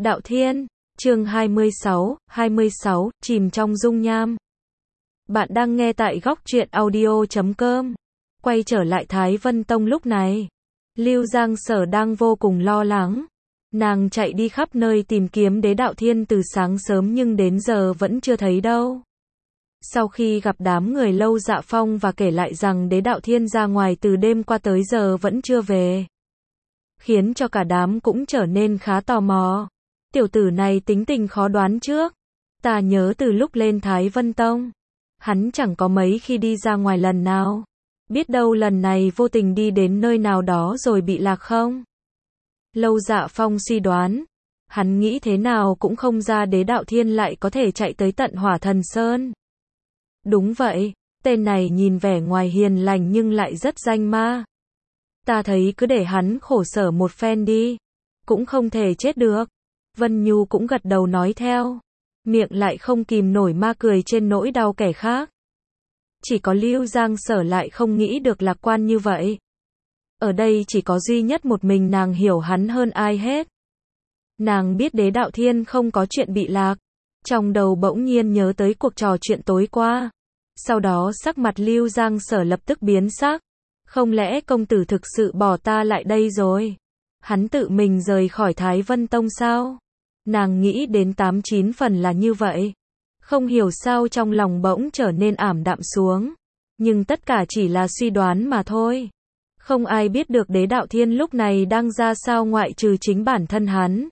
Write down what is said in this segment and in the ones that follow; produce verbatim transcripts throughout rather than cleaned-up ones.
Đạo Thiên, chương hai mươi sáu, hai mươi sáu, chìm trong dung nham. Bạn đang nghe tại góc truyện audio chấm com. Quay trở lại Thái Vân Tông lúc này, Lưu Giang Sở đang vô cùng lo lắng. Nàng chạy đi khắp nơi tìm kiếm Đế Đạo Thiên từ sáng sớm nhưng đến giờ vẫn chưa thấy đâu. Sau khi gặp đám người Lâu Dạ Phong và kể lại rằng Đế Đạo Thiên ra ngoài từ đêm qua tới giờ vẫn chưa về, khiến cho cả đám cũng trở nên khá tò mò. Tiểu tử này tính tình khó đoán trước. Ta nhớ từ lúc lên Thái Vân Tông, hắn chẳng có mấy khi đi ra ngoài lần nào. Biết đâu lần này vô tình đi đến nơi nào đó rồi bị lạc không? Lâu Dạ Phong suy đoán. Hắn nghĩ thế nào cũng không ra Đế Đạo Thiên lại có thể chạy tới tận Hỏa Thần Sơn. Đúng vậy, tên này nhìn vẻ ngoài hiền lành nhưng lại rất danh ma. Ta thấy cứ để hắn khổ sở một phen đi, cũng không thể chết được. Vân Nhu cũng gật đầu nói theo, miệng lại không kìm nổi ma cười trên nỗi đau kẻ khác. Chỉ có Lưu Giang Sở lại không nghĩ được lạc quan như vậy. Ở đây chỉ có duy nhất một mình nàng hiểu hắn hơn ai hết. Nàng biết Đế Đạo Thiên không có chuyện bị lạc. Trong đầu bỗng nhiên nhớ tới cuộc trò chuyện tối qua. Sau đó sắc mặt Lưu Giang Sở lập tức biến sắc. Không lẽ công tử thực sự bỏ ta lại đây rồi? Hắn tự mình rời khỏi Thái Vân Tông sao? Nàng nghĩ đến tám chín phần là như vậy. Không hiểu sao trong lòng bỗng trở nên ảm đạm xuống. Nhưng tất cả chỉ là suy đoán mà thôi. Không ai biết được Đế Đạo Thiên lúc này đang ra sao ngoại trừ chính bản thân hắn.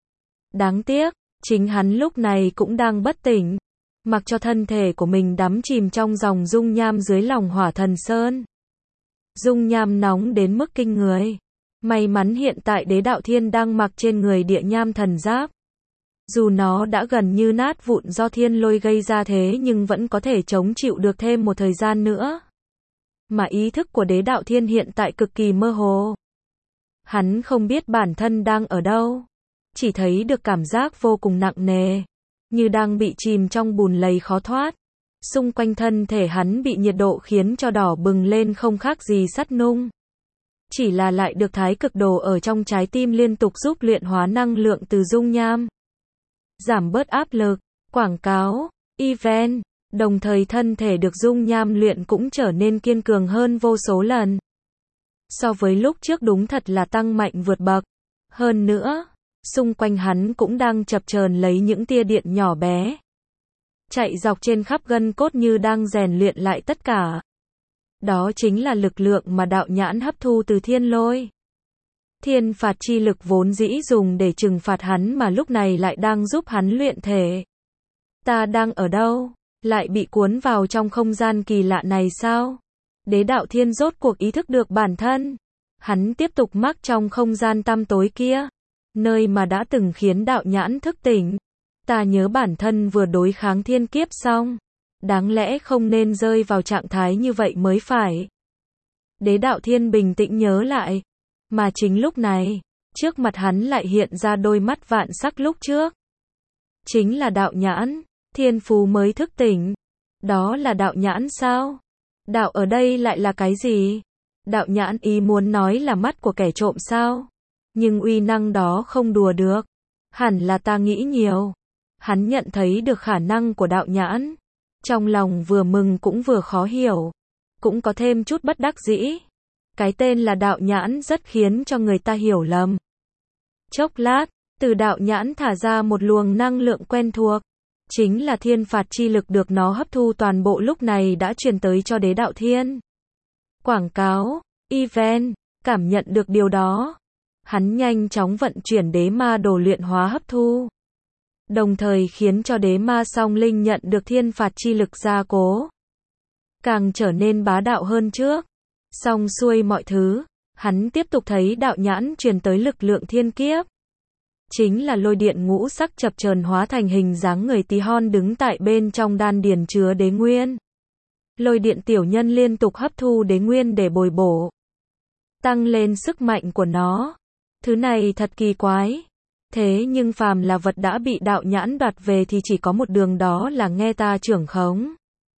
Đáng tiếc, chính hắn lúc này cũng đang bất tỉnh. Mặc cho thân thể của mình đắm chìm trong dòng dung nham dưới lòng Hỏa Thần Sơn. Dung nham nóng đến mức kinh người. May mắn hiện tại Đế Đạo Thiên đang mặc trên người địa nham thần giáp. Dù nó đã gần như nát vụn do thiên lôi gây ra thế nhưng vẫn có thể chống chịu được thêm một thời gian nữa. Mà ý thức của Đế Đạo Thiên hiện tại cực kỳ mơ hồ. Hắn không biết bản thân đang ở đâu. Chỉ thấy được cảm giác vô cùng nặng nề. Như đang bị chìm trong bùn lầy khó thoát. Xung quanh thân thể hắn bị nhiệt độ khiến cho đỏ bừng lên không khác gì sắt nung. Chỉ là lại được thái cực đồ ở trong trái tim liên tục giúp luyện hóa năng lượng từ dung nham. Giảm bớt áp lực, quảng cáo, event, đồng thời thân thể được dung nham luyện cũng trở nên kiên cường hơn vô số lần. So với lúc trước đúng thật là tăng mạnh vượt bậc. Hơn nữa, xung quanh hắn cũng đang chập chờn lấy những tia điện nhỏ bé. Chạy dọc trên khắp gân cốt như đang rèn luyện lại tất cả. Đó chính là lực lượng mà đạo nhãn hấp thu từ thiên lôi. Thiên phạt chi lực vốn dĩ dùng để trừng phạt hắn mà lúc này lại đang giúp hắn luyện thể. Ta đang ở đâu? Lại bị cuốn vào trong không gian kỳ lạ này sao? Đế Đạo Thiên rốt cuộc ý thức được bản thân. Hắn tiếp tục mắc trong không gian tăm tối kia. Nơi mà đã từng khiến đạo nhãn thức tỉnh. Ta nhớ bản thân vừa đối kháng thiên kiếp xong. Đáng lẽ không nên rơi vào trạng thái như vậy mới phải. Đế Đạo Thiên bình tĩnh nhớ lại. Mà chính lúc này, trước mặt hắn lại hiện ra đôi mắt vạn sắc lúc trước. Chính là đạo nhãn, thiên phú mới thức tỉnh. Đó là đạo nhãn sao? Đạo ở đây lại là cái gì? Đạo nhãn ý muốn nói là mắt của kẻ trộm sao? Nhưng uy năng đó không đùa được. Hẳn là ta nghĩ nhiều. Hắn nhận thấy được khả năng của đạo nhãn. Trong lòng vừa mừng cũng vừa khó hiểu. Cũng có thêm chút bất đắc dĩ. Cái tên là đạo nhãn rất khiến cho người ta hiểu lầm. Chốc lát, từ đạo nhãn thả ra một luồng năng lượng quen thuộc. Chính là thiên phạt chi lực được nó hấp thu toàn bộ lúc này đã truyền tới cho Đế Đạo Thiên. Quảng cáo, event, cảm nhận được điều đó. Hắn nhanh chóng vận chuyển đế ma đồ luyện hóa hấp thu. Đồng thời khiến cho đế ma song linh nhận được thiên phạt chi lực gia cố. Càng trở nên bá đạo hơn trước. Xong xuôi mọi thứ, hắn tiếp tục thấy đạo nhãn truyền tới lực lượng thiên kiếp. Chính là lôi điện ngũ sắc chập chờn hóa thành hình dáng người tí hon đứng tại bên trong đan điền chứa đế nguyên. Lôi điện tiểu nhân liên tục hấp thu đế nguyên để bồi bổ. Tăng lên sức mạnh của nó. Thứ này thật kỳ quái. Thế nhưng phàm là vật đã bị đạo nhãn đoạt về thì chỉ có một đường đó là nghe ta trưởng khống.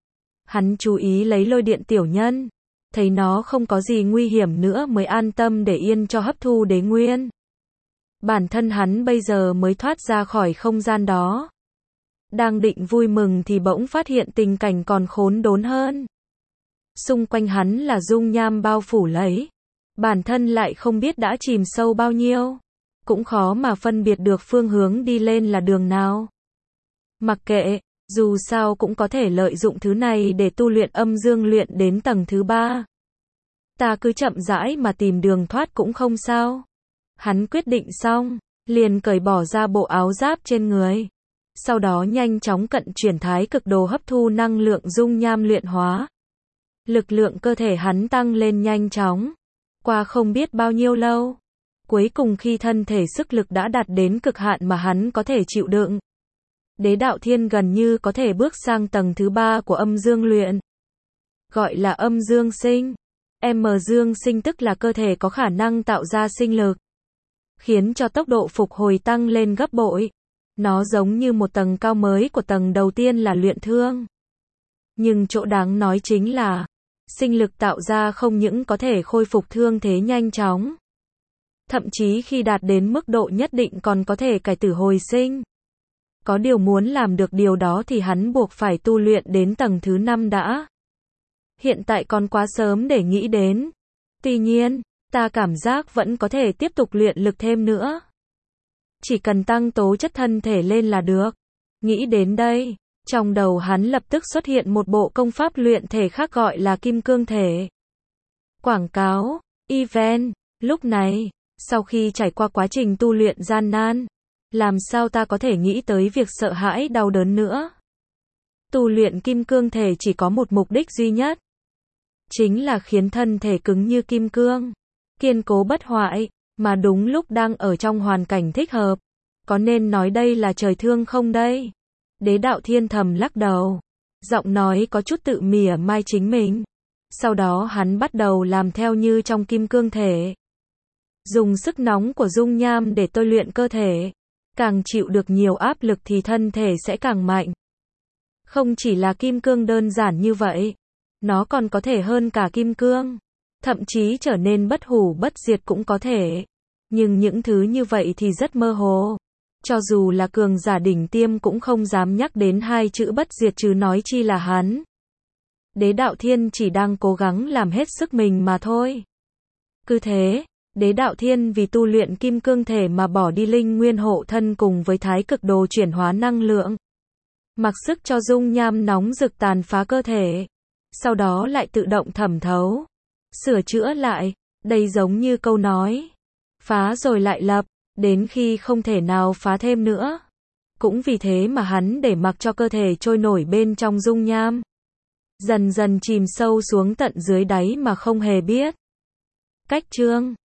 Hắn chú ý lấy lôi điện tiểu nhân. Thấy nó không có gì nguy hiểm nữa mới an tâm để yên cho hấp thu đế nguyên. Bản thân hắn bây giờ mới thoát ra khỏi không gian đó. Đang định vui mừng thì bỗng phát hiện tình cảnh còn khốn đốn hơn. Xung quanh hắn là dung nham bao phủ lấy. Bản thân lại không biết đã chìm sâu bao nhiêu. Cũng khó mà phân biệt được phương hướng đi lên là đường nào. Mặc kệ, dù sao cũng có thể lợi dụng thứ này để tu luyện âm dương luyện đến tầng thứ ba. Ta cứ chậm rãi mà tìm đường thoát cũng không sao. Hắn quyết định xong, liền cởi bỏ ra bộ áo giáp trên người. Sau đó nhanh chóng cận chuyển thái cực đồ hấp thu năng lượng dung nham luyện hóa. Lực lượng cơ thể hắn tăng lên nhanh chóng. Qua không biết bao nhiêu lâu. Cuối cùng khi thân thể sức lực đã đạt đến cực hạn mà hắn có thể chịu đựng. Đế đạo thiên gần như có thể bước sang tầng thứ ba của âm dương luyện. Gọi là âm dương sinh. M dương sinh tức là cơ thể có khả năng tạo ra sinh lực. Khiến cho tốc độ phục hồi tăng lên gấp bội. Nó giống như một tầng cao mới của tầng đầu tiên là luyện thương. Nhưng chỗ đáng nói chính là, sinh lực tạo ra không những có thể khôi phục thương thế nhanh chóng. Thậm chí khi đạt đến mức độ nhất định còn có thể cải tử hồi sinh. Có điều muốn làm được điều đó thì hắn buộc phải tu luyện đến tầng thứ năm đã. Hiện tại còn quá sớm để nghĩ đến. Tuy nhiên, ta cảm giác vẫn có thể tiếp tục luyện lực thêm nữa. Chỉ cần tăng tố chất thân thể lên là được. Nghĩ đến đây, trong đầu hắn lập tức xuất hiện một bộ công pháp luyện thể khác gọi là kim cương thể. Quảng cáo, event, lúc này, sau khi trải qua quá trình tu luyện gian nan, làm sao ta có thể nghĩ tới việc sợ hãi đau đớn nữa. Tu luyện kim cương thể chỉ có một mục đích duy nhất. Chính là khiến thân thể cứng như kim cương, kiên cố bất hoại, mà đúng lúc đang ở trong hoàn cảnh thích hợp. Có nên nói đây là trời thương không đây? Đế đạo thiên thầm lắc đầu. Giọng nói có chút tự mỉa mai chính mình. Sau đó hắn bắt đầu làm theo như trong kim cương thể. Dùng sức nóng của dung nham để tôi luyện cơ thể. Càng chịu được nhiều áp lực thì thân thể sẽ càng mạnh. Không chỉ là kim cương đơn giản như vậy. Nó còn có thể hơn cả kim cương. Thậm chí trở nên bất hủ bất diệt cũng có thể. Nhưng những thứ như vậy thì rất mơ hồ. Cho dù là cường giả đỉnh tiêm cũng không dám nhắc đến hai chữ bất diệt chứ nói chi là hắn. Đế đạo thiên chỉ đang cố gắng làm hết sức mình mà thôi. Cứ thế, đế đạo thiên vì tu luyện kim cương thể mà bỏ đi linh nguyên hộ thân cùng với thái cực đồ chuyển hóa năng lượng. Mặc sức cho dung nham nóng rực tàn phá cơ thể. Sau đó lại tự động thẩm thấu. Sửa chữa lại, đây giống như câu nói. Phá rồi lại lập, đến khi không thể nào phá thêm nữa. Cũng vì thế mà hắn để mặc cho cơ thể trôi nổi bên trong dung nham. Dần dần chìm sâu xuống tận dưới đáy mà không hề biết. Cách chương